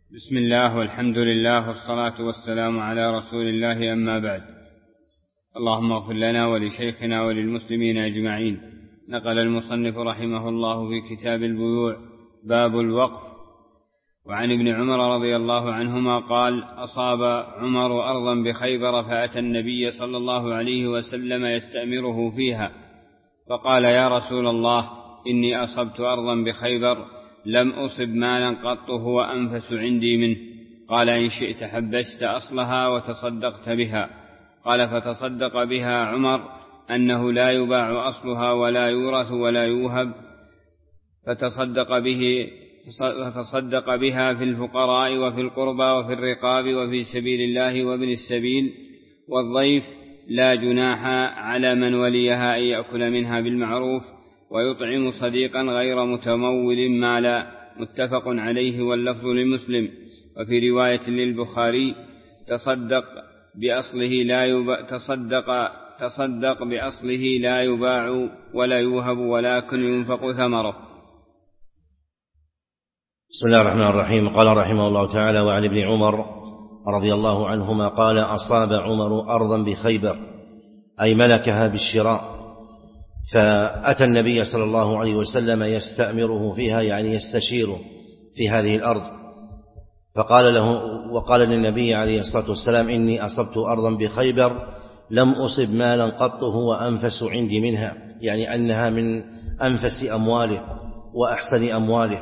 بسم الله والحمد لله والصلاة والسلام على رسول الله، أما بعد. اللهم اغفر لنا ولشيخنا وللمسلمين أجمعين. نقل المصنف رحمه الله في كتاب البيوع باب الوقف. وعن ابن عمر رضي الله عنهما قال: أصاب عمر أرضا بخيبر فأتى النبي صلى الله عليه وسلم يستأمره فيها، فقال: يا رسول الله، إني أصبت أرضا بخيبر لم أصب مالا قط هو أنفس عندي منه. قال: إن شئت حبست أصلها وتصدقت بها. قال: فتصدق بها عمر أنه لا يباع أصلها ولا يورث ولا يوهب، فتصدق بها في الفقراء وفي القربى وفي الرقاب وفي سبيل الله وابن السبيل والضيف، لا جناح على من وليها أن يأكل منها بالمعروف ويطعم صديقا غير متمول مالا. متفق عليه واللفظ لمسلم. وفي رواية للبخاري: تصدق بأصله لا يباع ولا يوهب ولكن ينفق ثمره. بسم الله الرحمن الرحيم. قال رحمه الله تعالى: وعن ابن عمر رضي الله عنهما قال: أصاب عمر أرضا بخيبر، أي ملكها بالشراء، فأتى النبي صلى الله عليه وسلم يستأمره فيها، يعني يستشيره في هذه الأرض، وقال للنبي عليه الصلاة والسلام: إني أصبت أرضا بخيبر لم أصب مالا قط هو أنفس عندي منها، يعني أنها من أنفس أمواله وأحسن أمواله.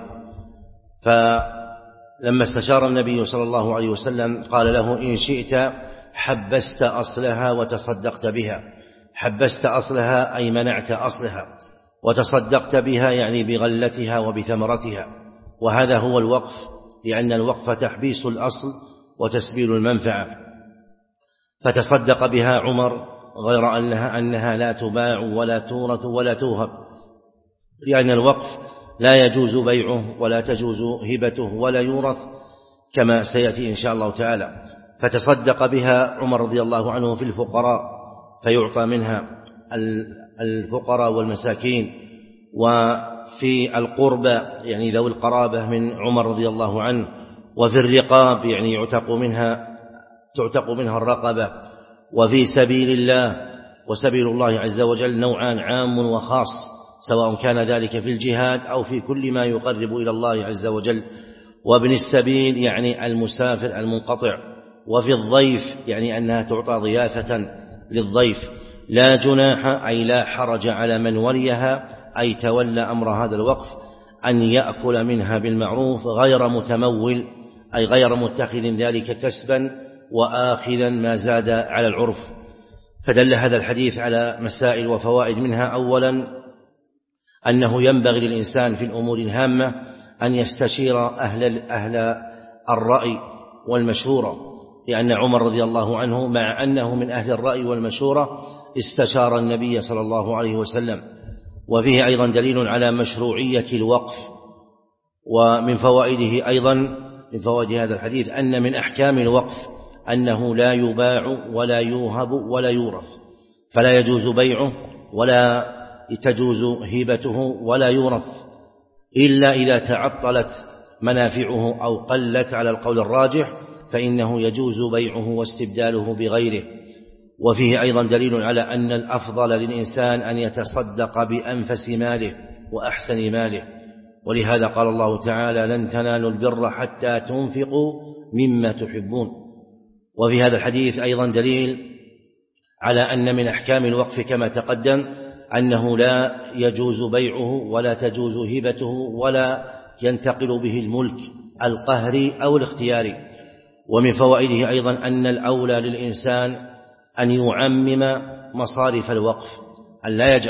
فلما استشار النبي صلى الله عليه وسلم قال له: إن شئت حبست أصلها وتصدقت بها. حبست أصلها أي منعت أصلها، وتصدقت بها يعني بغلتها وبثمرتها، وهذا هو الوقف، لأن الوقف تحبيس الأصل وتسبيل المنفعة. فتصدق بها عمر، غير أنها لا تباع ولا تورث ولا توهب، لأن الوقف لا يجوز بيعه ولا تجوز هبته ولا يورث كما سيأتي إن شاء الله تعالى. فتصدق بها عمر رضي الله عنه في الفقراء، فيعطى منها الفقراء والمساكين، وفي القربى يعني ذوي القرابة من عمر رضي الله عنه، وفي الرقاب يعني تعتق منها الرقبة، وفي سبيل الله. وسبيل الله عز وجل نوعان: عام وخاص، سواء كان ذلك في الجهاد أو في كل ما يقرب إلى الله عز وجل. وابن السبيل يعني المسافر المنقطع. وفي الضيف يعني أنها تعطى ضيافة للضيف. لا جناح أي لا حرج على من وليها أي تولى أمر هذا الوقف أن يأكل منها بالمعروف غير متمول، أي غير متخذ ذلك كسبا وآخذا ما زاد على العرف. فدل هذا الحديث على مسائل وفوائد، منها أولا أنه ينبغي للإنسان في الأمور الهامة أن يستشير أهل الرأي والمشورة، لأن عمر رضي الله عنه مع أنه من أهل الرأي والمشورة استشار النبي صلى الله عليه وسلم. وفيه أيضا دليل على مشروعية الوقف. ومن فوائده أيضا، من فوائد هذا الحديث، أن من أحكام الوقف أنه لا يباع ولا يوهب ولا يورث، فلا يجوز بيعه ولا تجوز هبته ولا يورث، إلا إذا تعطلت منافعه أو قلت على القول الراجح، فإنه يجوز بيعه واستبداله بغيره. وفيه أيضا دليل على أن الأفضل للإنسان أن يتصدق بأنفس ماله وأحسن ماله، ولهذا قال الله تعالى: لن تنالوا البر حتى تنفقوا مما تحبون. وفي هذا الحديث أيضا دليل على أن من أحكام الوقف كما تقدم أنه لا يجوز بيعه ولا تجوز هبته ولا ينتقل به الملك القهري أو الاختياري. ومن فوائده أيضا أن الأولى للإنسان أن يعمم مصارف الوقف، أن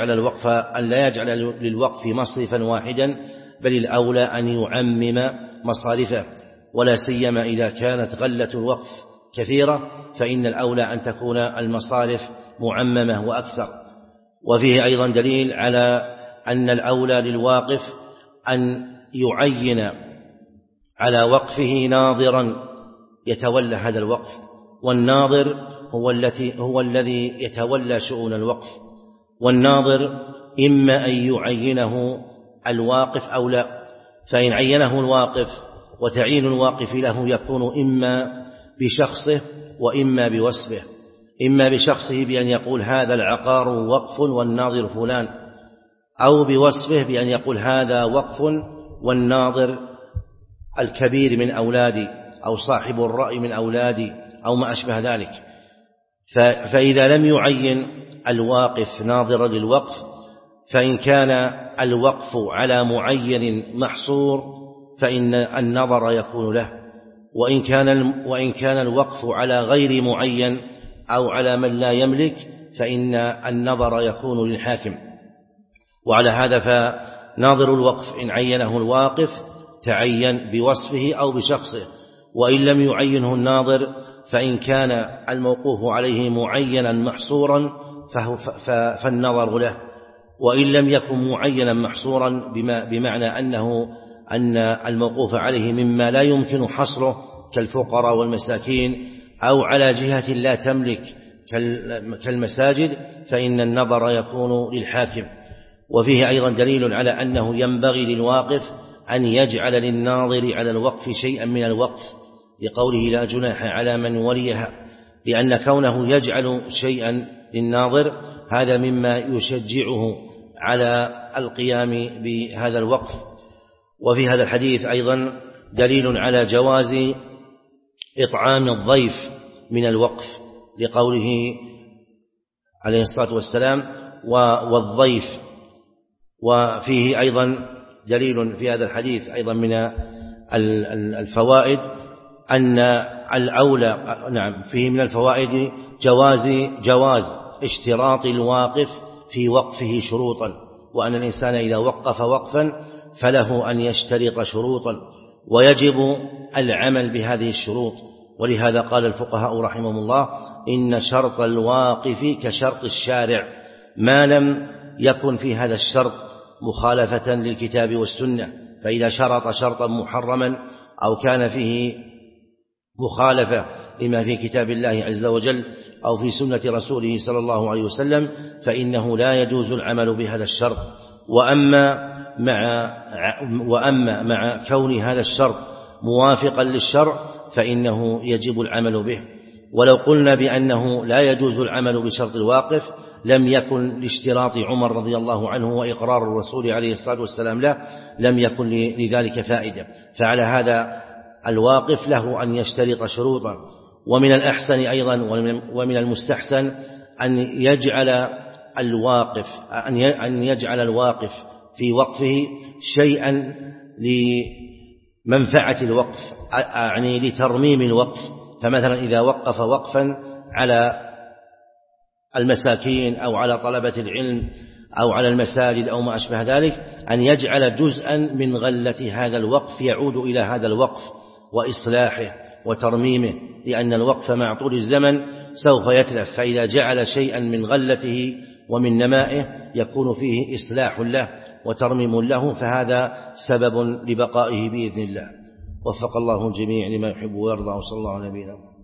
لا يجعل للوقف مصرفا واحدا، بل الأولى أن يعمم مصارفه، ولا سيما إذا كانت غلة الوقف كثيرة، فإن الأولى أن تكون المصارف معممة وأكثر. وفيه أيضا دليل على أن الأولى للواقف أن يعين على وقفه ناظرا يتولى هذا الوقف، والناظر هو الذي يتولى شؤون الوقف. والناظر إما أن يعينه الواقف أو لا، فإن عينه الواقف وتعيين الواقف له يكون إما بشخصه وإما بوصفه، إما بشخصه بأن يقول هذا العقار وقف والناظر فلان، أو بوصفه بأن يقول هذا وقف والناظر الكبير من أولادي أو صاحب الرأي من أولادي أو ما أشبه ذلك. فإذا لم يعين الواقف ناظرا للوقف، فإن كان الوقف على معين محصور فإن النظر يكون له، وإن كان الوقف على غير معين أو على من لا يملك فإن النظر يكون للحاكم. وعلى هذا فناظر الوقف إن عينه الواقف تعين بوصفه أو بشخصه، وإن لم يعينه الناظر فإن كان الموقوف عليه معينا محصورا فالنظر له، وإن لم يكن معينا محصورا بمعنى أن الموقوف عليه مما لا يمكن حصره كالفقراء والمساكين أو على جهة لا تملك كالمساجد فإن النظر يكون للحاكم. وفيه أيضا دليل على أنه ينبغي للواقف أن يجعل للناظر على الوقف شيئا من الوقف، لقوله لا جناح على من وليها، لأن كونه يجعل شيئا للناظر هذا مما يشجعه على القيام بهذا الوقف. وفي هذا الحديث أيضا دليل على جواز إطعام الضيف من الوقف، لقوله عليه الصلاة والسلام والضيف. وفيه أيضا دليل في هذا الحديث أيضا من الفوائد أن الأولى فيه من الفوائد جواز اشتراط الواقف في وقفه شروطا، وأن الإنسان إذا وقف وقفا فله أن يشترط شروطا، ويجب العمل بهذه الشروط. ولهذا قال الفقهاء رحمهم الله إن شرط الواقف كشرط الشارع ما لم يكن في هذا الشرط مخالفة للكتاب والسنة، فإذا شرط شرطا محرما أو كان فيه مخالفة لما في كتاب الله عز وجل أو في سنة رسوله صلى الله عليه وسلم فإنه لا يجوز العمل بهذا الشرط. وأما مع كون هذا الشرط موافقا للشرع فإنه يجب العمل به. ولو قلنا بأنه لا يجوز العمل بشرط الواقف لم يكن لاشتراط عمر رضي الله عنه وإقرار الرسول عليه الصلاة والسلام له لم يكن لذلك فائدة. فعلى هذا الواقف له أن يشترط شروطا. ومن الأحسن أيضا ومن المستحسن أن يجعل الواقف في وقفه شيئا لمنفعة الوقف، يعني لترميم الوقف. فمثلا إذا وقف وقفا على المساكين أو على طلبة العلم أو على المساجد أو ما أشبه ذلك أن يجعل جزءا من غلة هذا الوقف يعود إلى هذا الوقف وإصلاحه وترميمه، لأن الوقف مع طول الزمن سوف يتلف، فإذا جعل شيئا من غلته ومن نمائه يكون فيه إصلاح له وترميم له، فهذا سبب لبقائه بإذن الله. وفق الله الجميع لما يحب ويرضى، وصلى الله على نبينا محمد.